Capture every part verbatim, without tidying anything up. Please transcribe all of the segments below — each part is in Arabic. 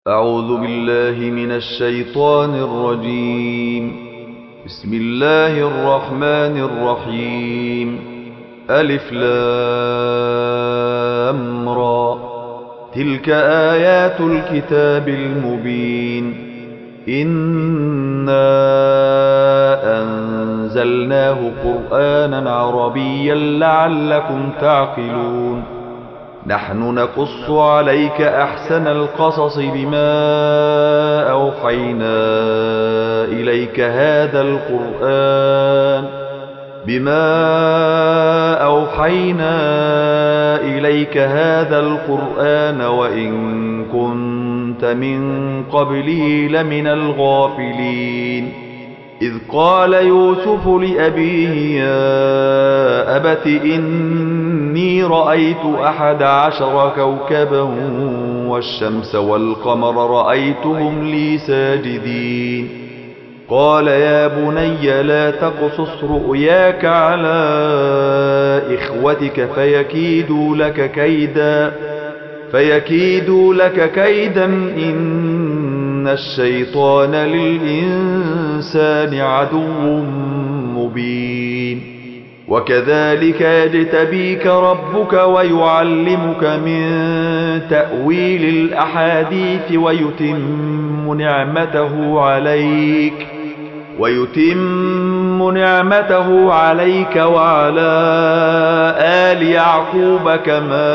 أعوذ بالله من الشيطان الرجيم. بسم الله الرحمن الرحيم. ألف لام را. تلك آيات الكتاب المبين. إنا أنزلناه قرآنا عربيا لعلكم تعقلون. نحن نقص عليك أحسن القصص بما أوحينا إليك هذا القرآن بما أوحينا إليك هذا القرآن وإن كنت من قبله لمن الغافلين. إذ قال يوسف لأبيه يا أبت إني رأيت أحد عشر كوكبا والشمس والقمر رأيتهم لي ساجدين. قال يا بني لا تقصص رؤياك على إخوتك فيكيدوا لك كيدا فيكيدوا لك كيدا إن الشيطان للإنسان عدو مبين. وكذلك يجتبيك ربك ويعلمك من تأويل الأحاديث ويتم نعمته عليك ويتم نعمته عليك وعلى آل يعقوب كما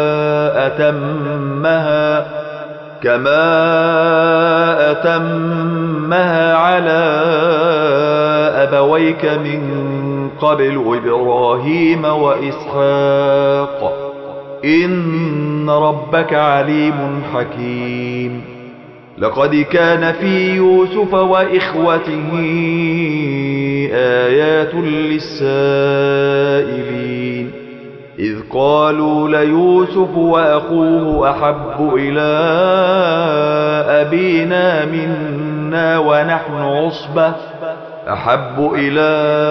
أتمها كما أتمها على أبويك من قبل إبراهيم وإسحاق إن ربك عليم حكيم. لقد كان في يوسف وإخوته آيات للسائلين. إذ قالوا ليوسف وأخوه أحب إلى أبينا منا ونحن عصبة أحب إلى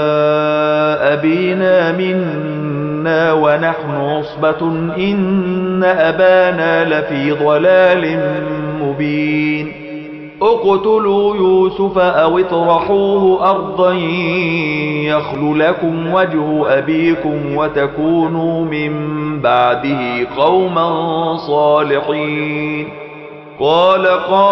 أبينا منا ونحن عصبة إن أبانا لفي ضلال مبين. اقتلوا يوسف أو اطرحوه أرضا يخل لكم وجه أبيكم وتكونوا من بعده قوما صالحين. قال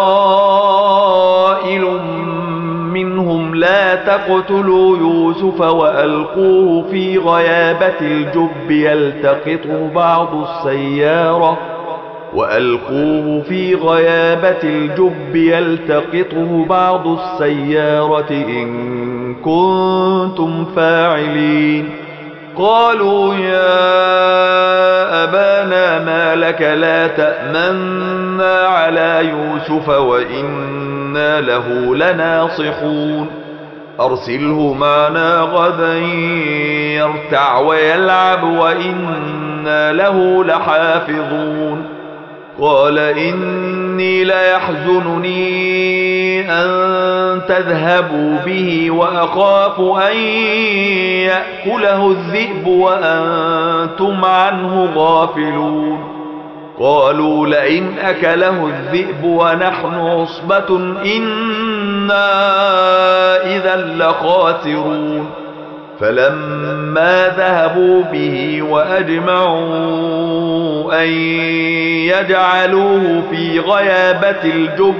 قائل منهم لا تقتلوا يوسف وألقوه في غيابة الجب يلتقطه بعض السيارة وألقوه في غيابة الجب يلتقطه بعض السيارة إن كنتم فاعلين. قالوا يا أبانا ما لك لا تأمنا على يوسف وإنا له لناصحون. أرسله معنا غدا يرتع ويلعب وإنا له لحافظون. قال إني ليحزنني أن تذهبوا به وأخاف أن يأكله الذئب وأنتم عنه غافلون. قالوا لئن أكله الذئب ونحن عصبة إنا إذا لخاسرون. فلما ذهبوا به وأجمعوا أن يجعلوه في غيابة الجب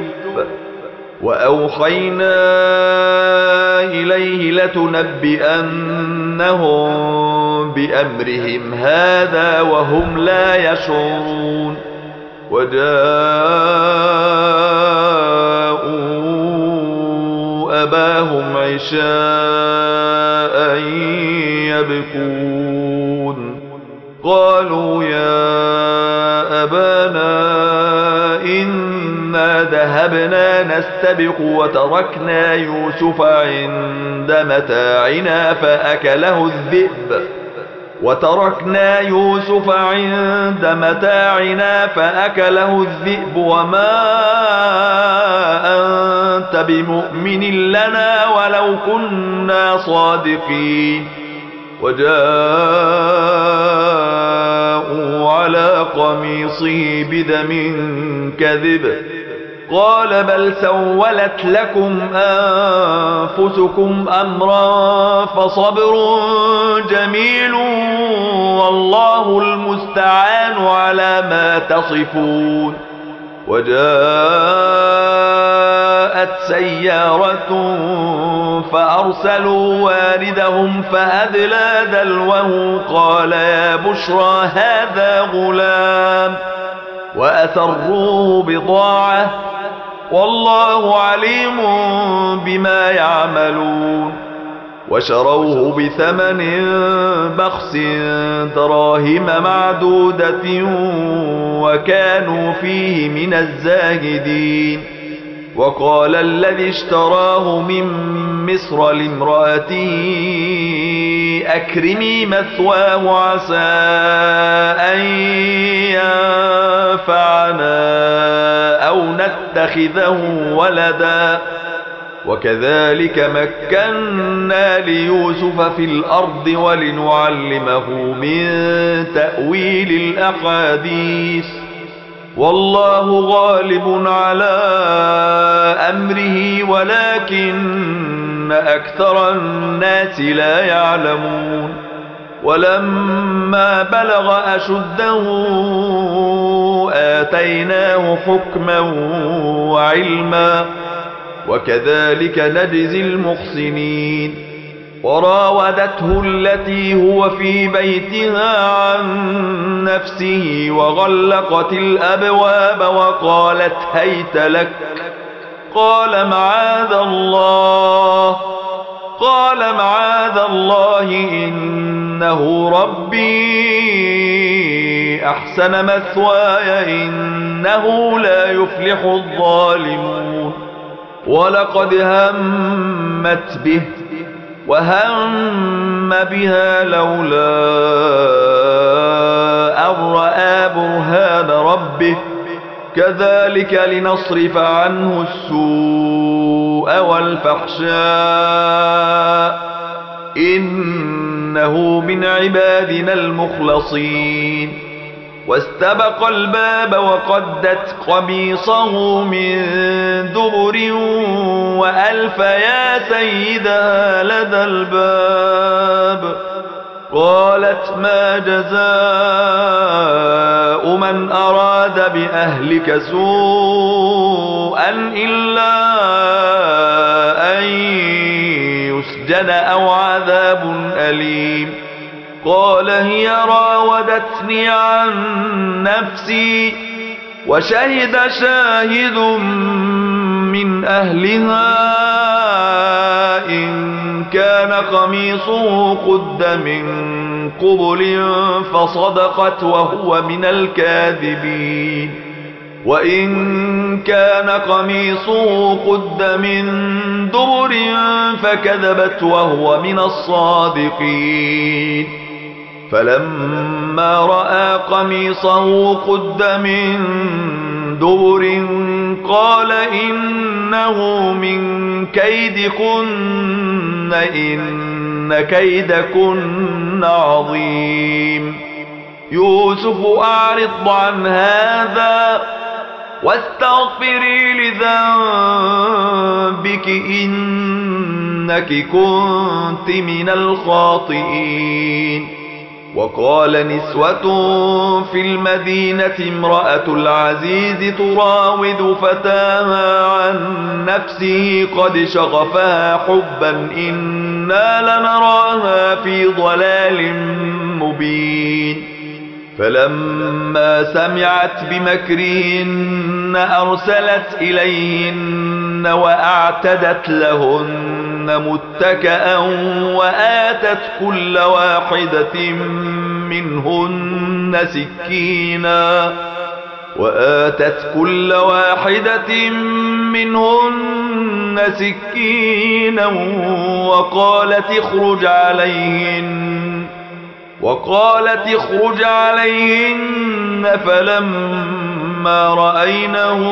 وأوحينا إليه لتنبئنهم بأمرهم هذا وهم لا يشعرون. وجاءوا أباهم عشاء يبكون. قالوا يا أبانا إنا ذهبنا نستبق وتركنا يوسف عند متاعنا فأكله الذئب وتركنا يوسف عند متاعنا فأكله الذئب وما أنت بمؤمن لنا ولو كنا صادقين. وجاءوا على قميصه بدم كذب قال بل سولت لكم أنفسكم أمرا فصبر جميل والله المستعان على ما تصفون. وجاءت سيارة فأرسلوا واردهم فأدلى دلوه قال يا بشرى هذا غلام وأسروه بضاعة والله عليم بما يعملون. وشروه بثمن بخس دراهم معدودة وكانوا فيه من الزاهدين. وقال الذي اشتراه من مصر لامرأته أكرمي مثواه عسى أن ينفعنا أو نتخذه ولدا وكذلك مكنا ليوسف في الأرض ولنعلمه من تأويل الأحاديث والله غالب على أمره ولكن أكثر الناس لا يعلمون. ولما بلغ أشده آتيناه حكما وعلما وكذلك نجزي المحسنين. وراودته التي هو في بيتها عن نفسه وغلقت الأبواب وقالت هيت لك قال معاذ الله قال معاذ الله إنه ربي أحسن مثواي إنه لا يفلح الظالمون. ولقد همت به وهم بها لولا أن رأى برهان ربه كذلك لنصرف عنه السوء والفحشاء إنه من عبادنا المخلصين. واستبق الباب وقدت قميصه من دبر وألف يا سيدها لدى الباب قالت ما جزاء من أراد بأهلك سوءا إلا أن يسجن أو عذاب أليم. قال هي راودتني عن نفسي وشهد شاهد من أهلها إن كان قميصه قد من قبل فصدقت وهو من الكاذبين وإن كان قميصه قد من دبر فكذبت وهو من الصادقين. فلما رأى قميصه قد من دبر قال إنه من كيدكن إن كيدكن عظيم. يوسف أعرض عن هذا واستغفري لذنبك إنك كنت من الخاطئين. وقال نسوة في المدينة امرأة العزيز تراود فتاها عن نفسه قد شغفها حبا إنا لنراها في ضلال مبين. فلما سمعت بمكرهن أرسلت إليهن وأعتدت لهن متكئا وآتت كل واحدة منهن سكينا وآتت كل واحدة منهن سكينا وقالت اخرج عليهن وقالت اخرج عليهن فلما رأينه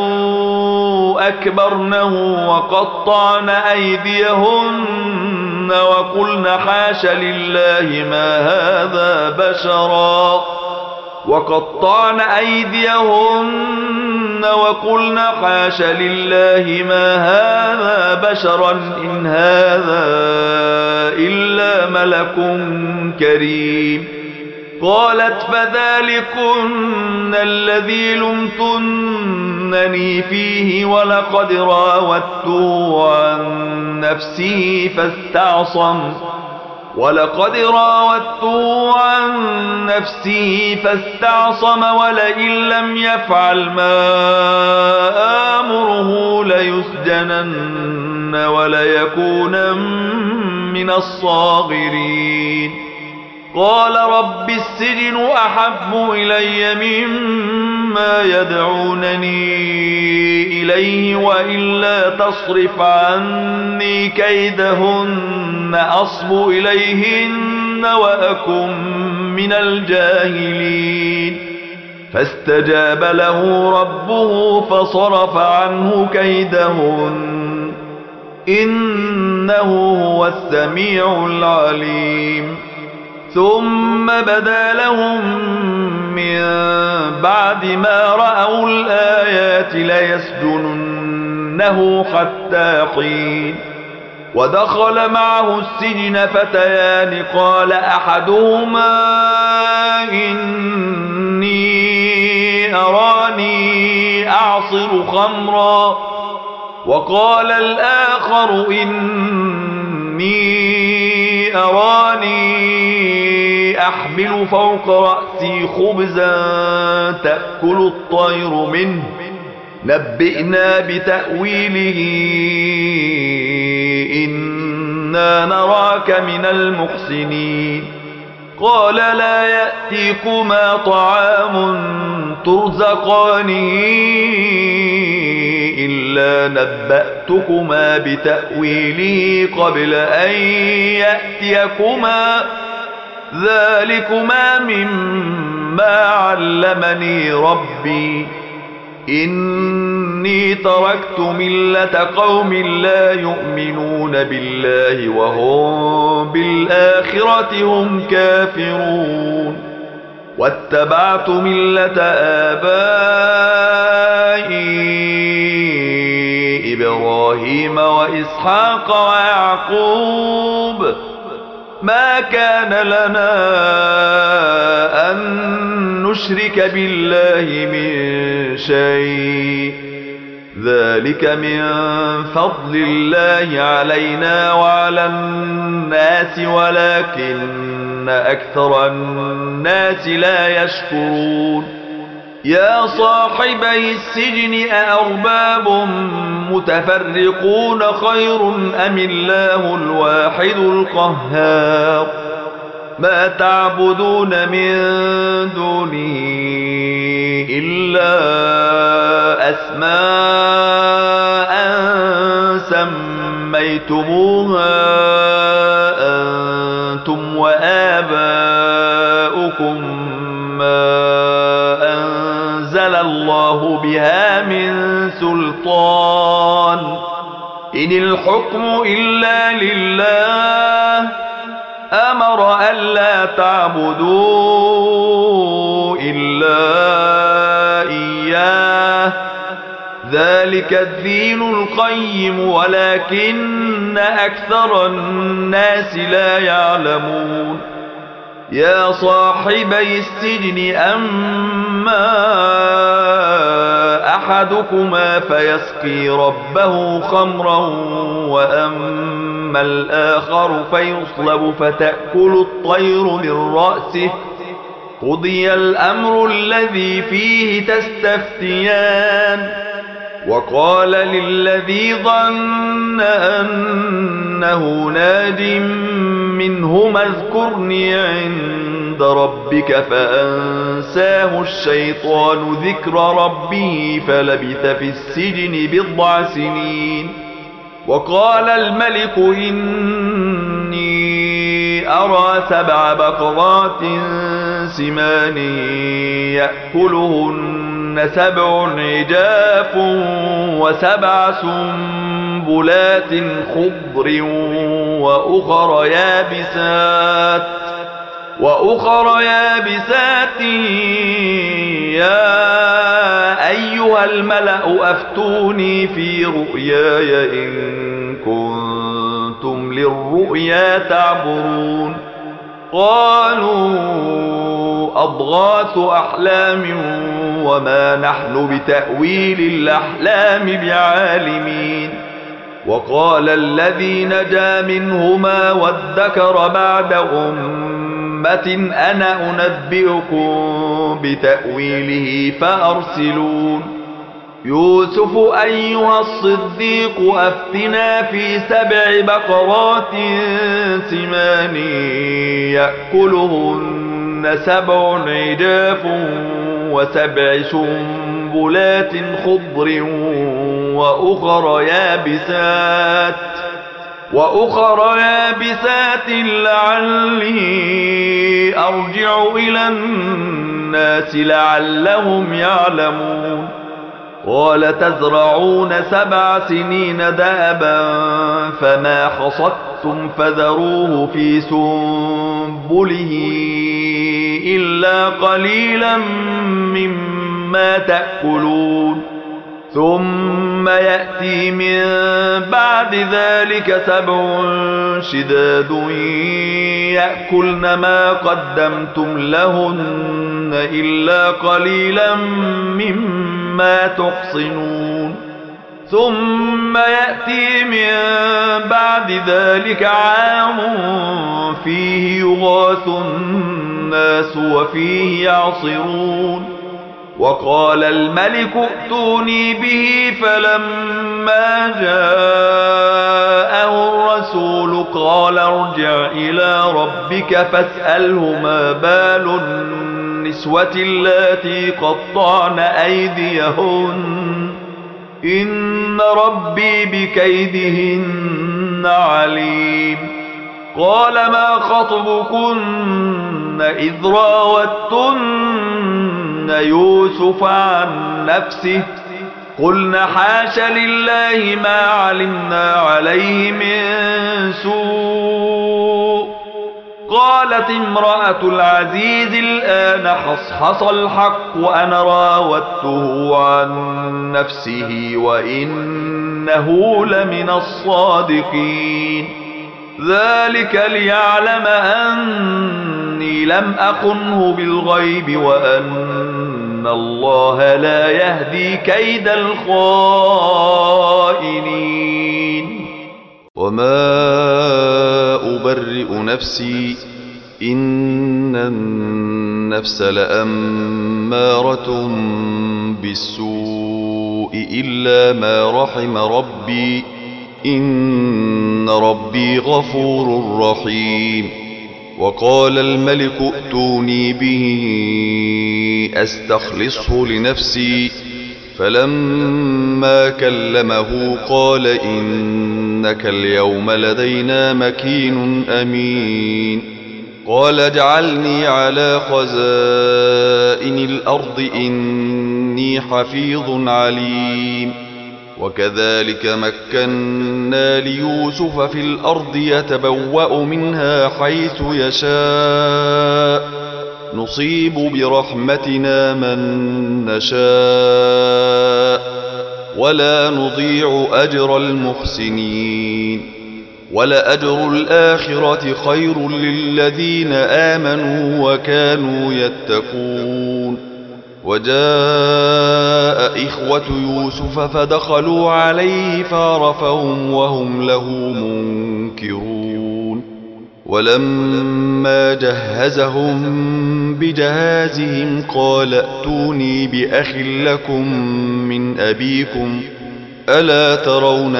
أكبرنه وقطعن أيديهن وقلن حاش لله ما هذا بشرا وقطعن أيديهن وقلن حاش لله ما هذا بشرا إن هذا إلا ملك كريم. قالت فذلكن الذي لمتنني فيه ولقد راودته عن نفسه فاستعصم ولقد راودته عن نفسه فاستعصم ولئن لم يفعل ما آمره ليسجنن وليكون من الصاغرين. قال رب السجن أحب إلي مما يدعونني إليه وإلا تصرف عني كيدهن أصب إليهن وأكن من الجاهلين. فاستجاب له ربه فصرف عنه كيدهن إنه هو السميع العليم. ثم بدا لهم من بعد ما رأوا الآيات ليسجننه حتى حين. ودخل معه السجن فتيان قال أحدهما إني أراني أعصر خمرا وقال الآخر إني أراني أحمل فوق رأسي خبزا تأكل الطير منه نبئنا بتأويله إنا نراك من المحسنين. قال لا يأتيكما طعام ترزقانه إلا نبأتكما بتأويله قبل أن يأتيكما ذلكما مما علمني ربي إني تركت ملة قوم لا يؤمنون بالله وهم بالآخرة هم كافرون. واتبعت ملة آبائي إبراهيم وإسحاق ويعقوب ما كان لنا أن نشرك بالله من شيء ذلك من فضل الله علينا وعلى الناس ولكن أكثر الناس لا يشكرون. يا صاحبي السجن أأرباب متفرقون خير أم الله الواحد القهار. ما تعبدون من دونه إلا أسماء سميتموها أنتم وآباؤكم ما أنزل الله بها من سلطان إن الحكم إلا لله أمر ألا تعبدوا إلا إياه ذلك الدين القيم ولكن أكثر الناس لا يعلمون. يا صاحبي السجن أما أحدكما فيسقي ربه خمرا وأما الآخر فيصلب فتأكل الطير من رأسه قضي الأمر الذي فيه تستفتيان. وقال للذي ظن أنه ناج منهما اذكرني عند ربك فأنساه الشيطان ذكر ربه فلبث في السجن بضع سنين. وقال الملك إني أرى سبع بقرات سمان يأكلهن سبع عجاف وسبع سنبلات خضر وأخر يابسات وأخر يابسات يا أيها الملأ أفتوني في رؤياي إن كنتم للرؤيا تعبرون قالوا أضغاث أحلام وما نحن بتأويل الأحلام بعالمين وقال الذي نجا منهما وادكر بعد أمة أنا أنبئكم بتأويله فأرسلون يوسف أيها الصديق أفتنا في سبع بقرات سمان يأكلهن سبع عجاف وسبع سنبلات خضر وأخر يابسات وأخر يابسات لعلي أرجع إلى الناس لعلهم يعلمون قال تزرعون سبع سنين دابا فما حصدتم فذروه في سنبله إلا قليلا مما تأكلون ثم يأتي من بعد ذلك سبع شداد يأكلن ما قدمتم لهن إلا قليلا مما تحصنون ثم يأتي من بعد ذلك عام فيه يغاث الناس وفيه يعصرون وقال الملك ائتوني به فلما جاءه الرسول قال ارجع إلى ربك فاسأله ما بال النسوة اللاتي قطعن أيديهن إن ربي بكيدهن عليم قال ما خطبكن إذ راوتن يوسف عن نفسه قلنا حاش لله ما علمنا عليه من سوء قالت امرأة العزيز الآن حصحص الحق وأنا راودته عن نفسه وإنه لمن الصادقين ذلك ليعلم أني لم أخنه بالغيب وأن الله لا يهدي كيد الخائنين وما أبرئ نفسي إن النفس لأمارة بالسوء إلا ما رحم ربي إن ربي غفور رحيم وقال الملك ائتوني به أستخلصه لنفسي فلما كلمه قال إنك اليوم لدينا مكين أمين قال اجعلني على خزائن الأرض إني حفيظ عليم وكذلك مكنا ليوسف في الأرض يتبوأ منها حيث يشاء نصيب برحمتنا من نشاء ولا نضيع أجر المحسنين ولأجر الآخرة خير للذين آمنوا وكانوا يتقون وجاء إخوة يوسف فدخلوا عليه فعرفهم وهم له منكرون ولما جهزهم بجهازهم قال ائتوني بأخ لكم من أبيكم ألا ترون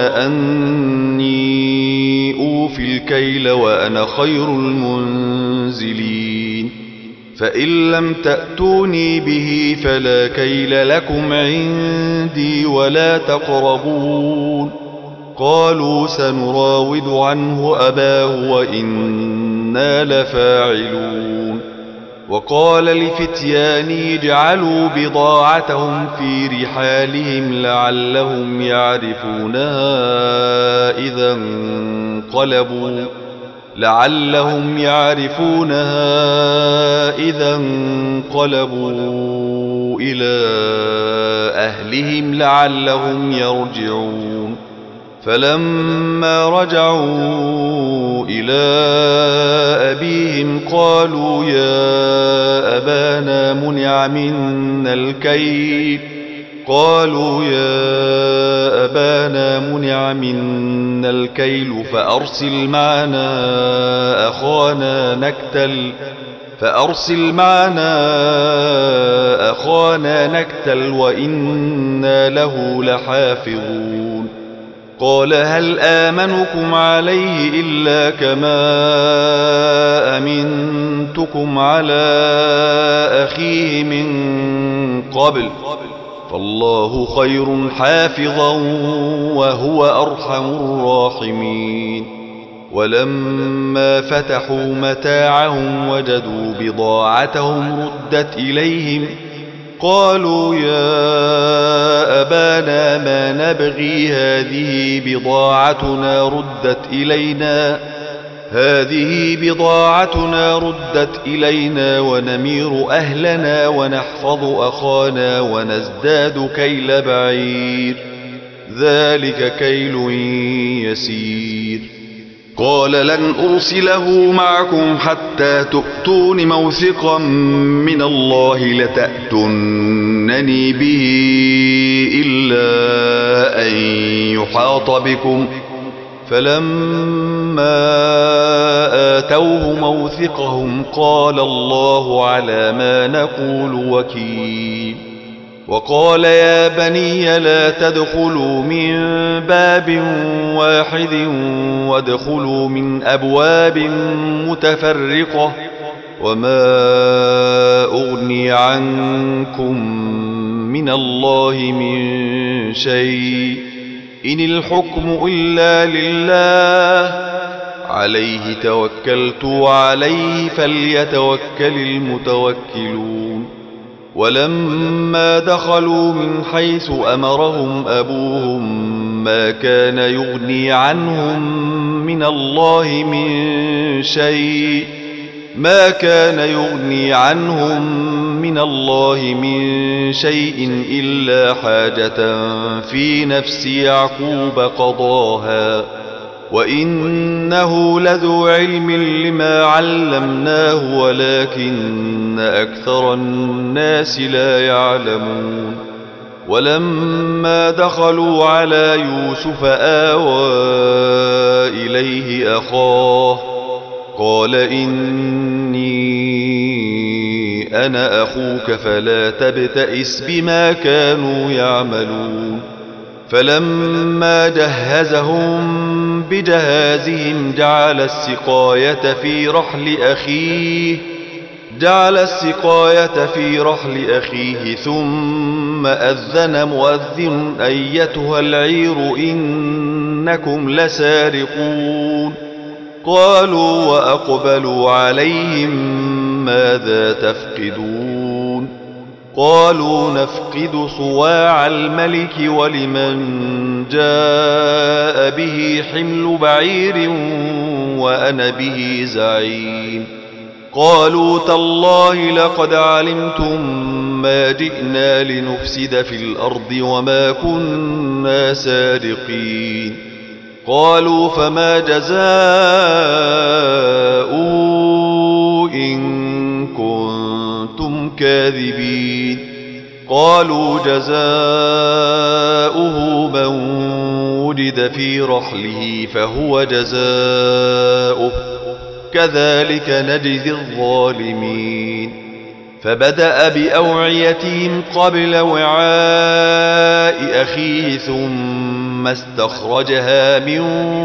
أني أوفي الكيل وأنا خير المنزلين فإن لم تأتوني به فلا كيل لكم عندي ولا تقربون قالوا سنراود عنه أباه وإنا لفاعلون وقال لفتيانه اجعلوا بضاعتهم في رحالهم لعلهم يعرفونها إذا انقلبوا لعلهم يعرفونها إذا انقلبوا إلى أهلهم لعلهم يرجعون فلما رجعوا إلى أبيهم قالوا يا أبانا منع منا الكيل قالوا يا أبانا منع منا الكيل فأرسل معنا أخانا نكتل فأرسل معنا أخانا نكتل وإنا له لحافظون قال هل آمنكم عليه إلا كما أمنتكم على أخيه من قبل فالله خير حافظا وهو أرحم الراحمين ولما فتحوا متاعهم وجدوا بضاعتهم ردت إليهم قالوا يا أبانا ما نبغي هذه بضاعتنا ردت إلينا هذه بضاعتنا ردت إلينا ونمير أهلنا ونحفظ أخانا ونزداد كيل بعير ذلك كيل يسير قال لن أرسله معكم حتى تؤتون موثقا من الله لتأتونني به إلا أن يحاط بكم فلما آتوه موثقهم قال الله على ما نقول وكيل وقال يا بني لا تدخلوا من باب واحد وادخلوا من أبواب متفرقة وما أغني عنكم من الله من شيء إن الحكم إلا لله عليه توكلت وعليه فليتوكل المتوكلون ولما دخلوا من حيث أمرهم أبوهم ما كان يغني عنهم من الله من شيء ما كان يغني عنهم من الله من شيء إلا حاجة في نفس يعقوب قضاها وإنه لذو علم لما علمناه ولكن أكثر الناس لا يعلمون ولما دخلوا على يوسف آوى إليه أخاه قال إني أنا أخوك فلا تبتئس بما كانوا يعملون فلما جهزهم بجهازهم جعل السقاية في رحل أخيه جعل السقاية في رحل أخيه ثم أذن مؤذن أيتها العير إنكم لسارقون قالوا وأقبلوا عليهم ماذا تفقدون قالوا نفقد صواع الملك ولمن جاء به حمل بعير وأنا به زعيم قالوا تالله لقد علمتم ما جئنا لنفسد في الأرض وما كنا سارقين قالوا فما جزاؤه إن كنتم كاذبين قالوا جزاؤه من وجد في رحله فهو جزاؤه كذلك نجزي الظالمين فبدأ بأوعيتهم قبل وعاء أخيه ثم استخرجها من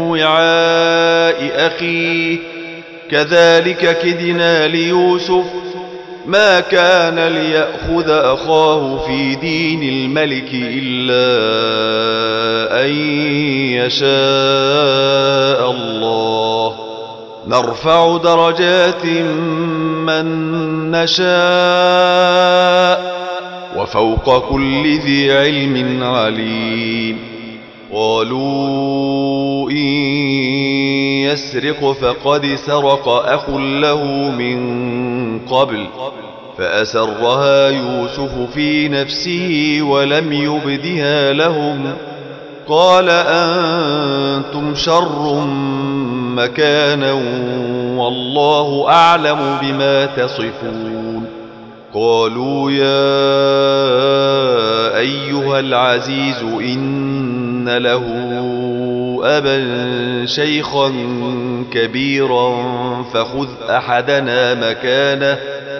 وعاء أخيه كذلك كدنا ليوسف ما كان ليأخذ أخاه في دين الملك إلا أن يشاء الله نرفع درجات من نشاء وفوق كل ذي علم عليم قالوا إن يسرق فقد سرق أخ له من قبل فأسرها يوسف في نفسه ولم يبدها لهم قال أنتم شر مكانا والله أعلم بما تصفون قالوا يا أيها العزيز إن له أبا شيخا كبيرا فخذ أحدنا مكانه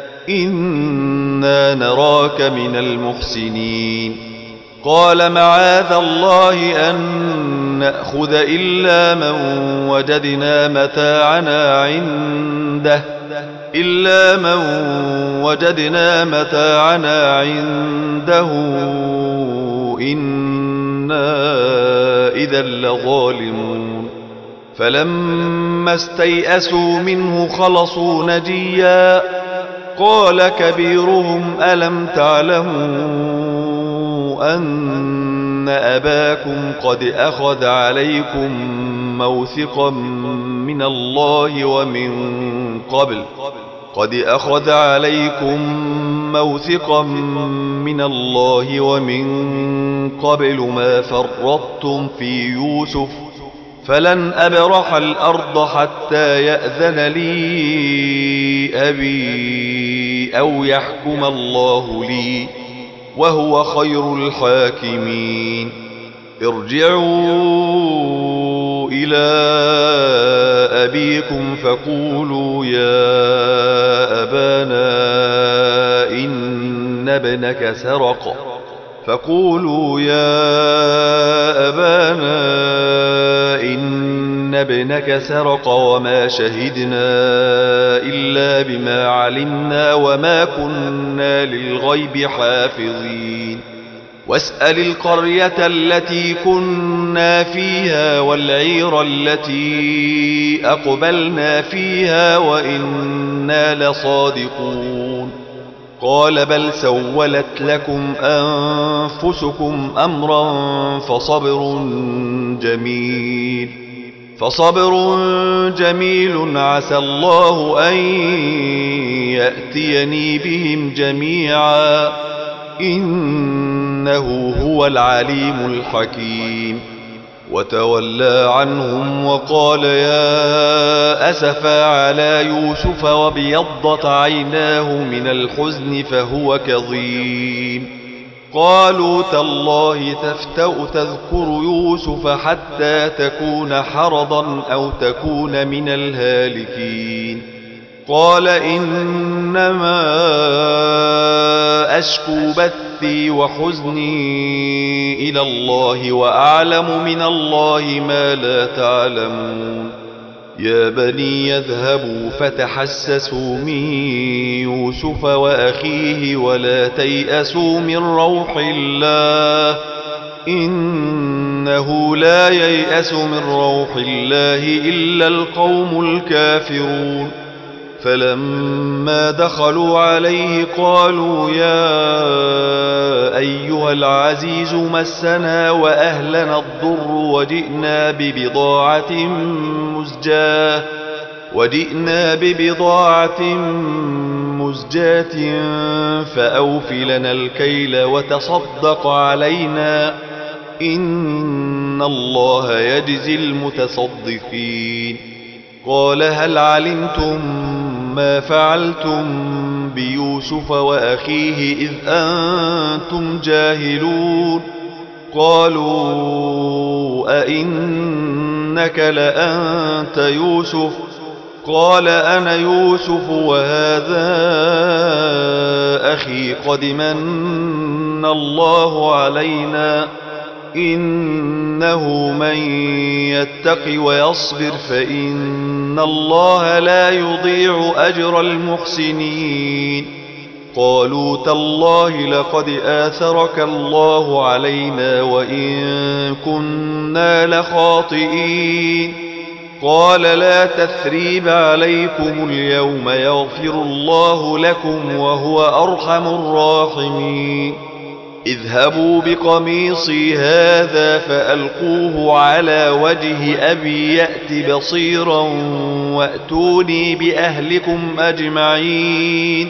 إنا نراك من المحسنين قال معاذ الله أن نأخذ إلا من وجدنا متاعنا عنده إلا من وجدنا متاعنا عنده إنا إذا لظالمون فلما استيئسوا منه خلصوا نجيا قال كبيرهم ألم تعلموا أن أباكم قد أخذ عليكم موثقا من الله ومن قبل قد أخذ عليكم موثقا من الله ومن قبل ما فرطتم في يوسف فلن أبرح الأرض حتى يأذن لي أبي أو يحكم الله لي وهو خير الحاكمين ارجعوا إلى أبيكم فقولوا يا أبانا إن ابنك سرق فقولوا يا أبانا إن ابنك سرق وما شهدنا إلا بما علمنا وما كنا للغيب حافظين واسأل القرية التي كنا فيها والعير التي أقبلنا فيها وإنا لصادقون قال بل سولت لكم أنفسكم أمرا فصبر جميل فصبر جميل عسى الله أن يأتيني بهم جميعا إنه هو العليم الحكيم وتولى عنهم وقال يا أسفا على يوسف وابيضت عيناه من الحزن فهو كظيم قالوا تالله تفتأ تذكر يوسف حتى تكون حرضا أو تكون من الهالكين قال إنما أشكو بثي وحزني إلى الله وأعلم من الله ما لا تعلمون يا بني يذهبوا فتحسسوا من يوسف وأخيه ولا تيأسوا من روح الله إنه لا ييأس من روح الله إلا القوم الكافرون فلما دخلوا عليه قالوا يا أيها العزيز مسنا وأهلنا الضر وجئنا ببضاعة مزجاة وجئنا ببضاعة مزجاة فأوف لنا الكيل وتصدق علينا إن الله يجزي المتصدقين قال هل علمتم ما فعلتم بيوسف وأخيه إذ أنتم جاهلون قالوا أئنك لأنت يوسف قال أنا يوسف وهذا أخي قد من الله علينا إنه من يتق ويصبر فإن الله لا يضيع أجر المحسنين قالوا تالله لقد آثرك الله علينا وإن كنا لخاطئين قال لا تثريب عليكم اليوم يغفر الله لكم وهو أرحم الراحمين اذهبوا بقميصي هذا فألقوه على وجه أبي يأت بصيرا وأتوني بأهلكم أجمعين.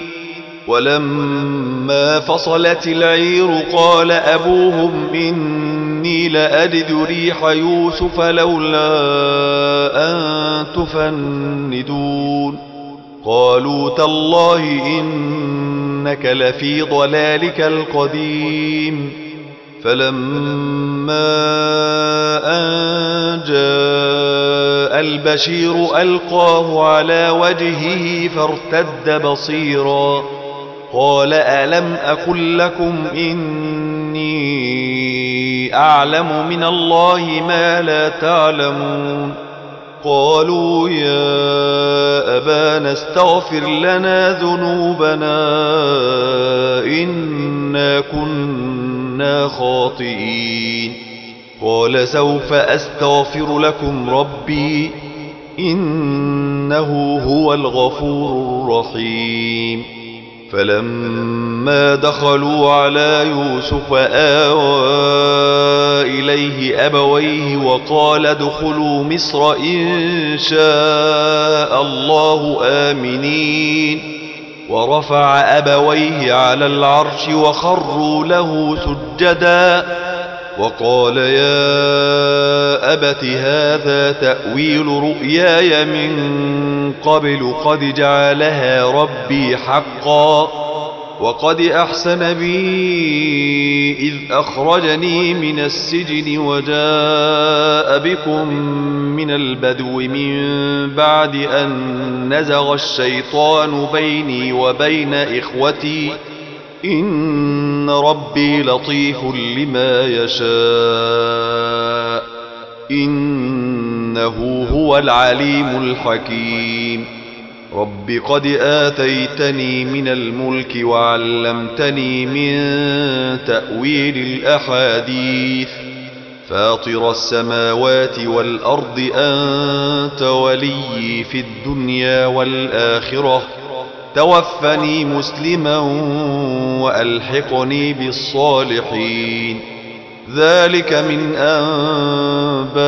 ولما فصلت العير قال أبوهم إني لأجد ريح يوسف لولا أن تفندون. قالوا تالله إنك لفي ضلالك القديم. فلما أن جاء البشير ألقاه على وجهه فارتد بصيرا قال ألم أقل لكم إني أعلم من الله ما لا تعلمون. قالوا يا أبانا استغفر لنا ذنوبنا إنا كنا خاطئين. قال سوف أستغفر لكم ربي إنه هو الغفور الرحيم. فلما دخلوا على يوسف آوى إليه أبويه وقال ادخلوا مصر إن شاء الله آمنين. ورفع أبويه على العرش وخروا له سجدا وقال يا أبت هذا تأويل رؤياي من قبل قد جعلها ربي حقا وقد أحسن بي إذ أخرجني من السجن وجاء بكم من البدو من بعد أن نزغ الشيطان بيني وبين إخوتي إن ربي لطيف لما يشاء إنه هو العليم الحكيم. رب قد آتيتني من الملك وعلمتني من تأويل الأحاديث فاطر السماوات والأرض أنت ولي في الدنيا والآخرة توفني مسلما وألحقني بالصالحين. ذلك من أنباء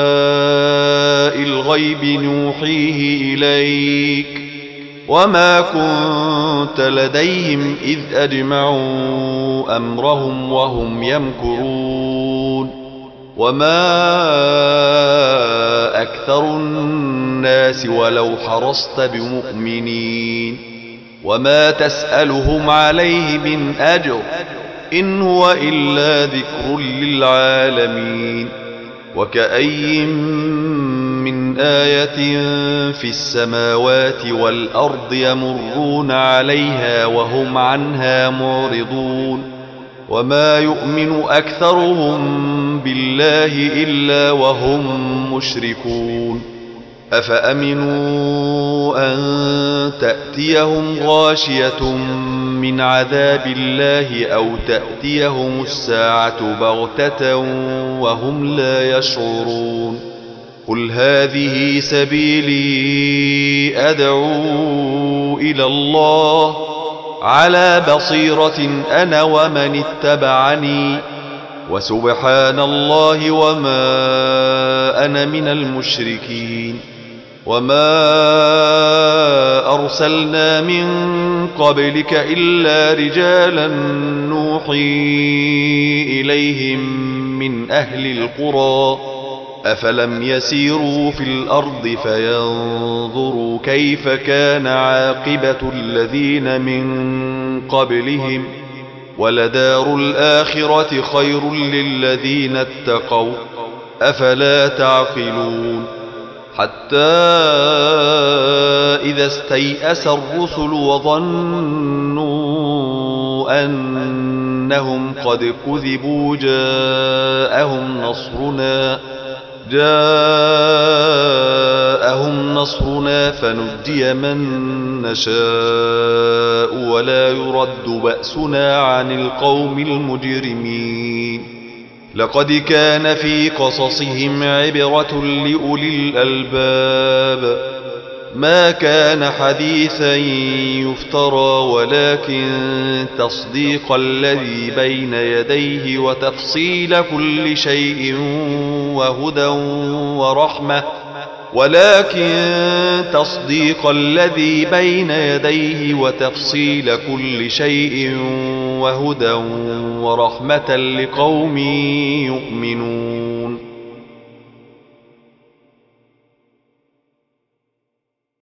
الغيب نوحيه إليك وما كنت لديهم إذ أجمعوا أمرهم وهم يمكرون. وما أكثر الناس ولو حرصت بمؤمنين وما تسألهم عليه من أجر إن هو إلا ذكر للعالمين. وكأي من آية في السماوات والأرض يمرون عليها وهم عنها معرضون. وما يؤمن أكثرهم بالله إلا وهم مشركون. أفأمنوا أن تأتيهم غاشية من عذاب الله أو تأتيهم الساعة بغتة وهم لا يشعرون. قل هذه سبيلي أدعو إلى الله على بصيرة أنا ومن اتبعني وسبحان الله وما أنا من المشركين. وما أرسلنا من قبلك إلا رجالا نوحي إليهم من أهل القرى أفلم يسيروا في الأرض فينظروا كيف كان عاقبة الذين من قبلهم ولدار الآخرة خير للذين اتقوا أفلا تعقلون. حتى إذا استيأس الرسل وظنوا أنهم قد كذبوا جاءهم نصرنا جاءهم نصرنا فنجي من نشاء ولا يرد بأسنا عن القوم المجرمين. لقد كان في قصصهم عبرة لأولي الألباب ما كان حديثا يفترى ولكن تصديق الذي بين يديه وتفصيل كل شيء وهدى ورحمة ولكن تصديق الذي بين يديه وتفصيل كل شيء وهدى ورحمة لقوم يؤمنون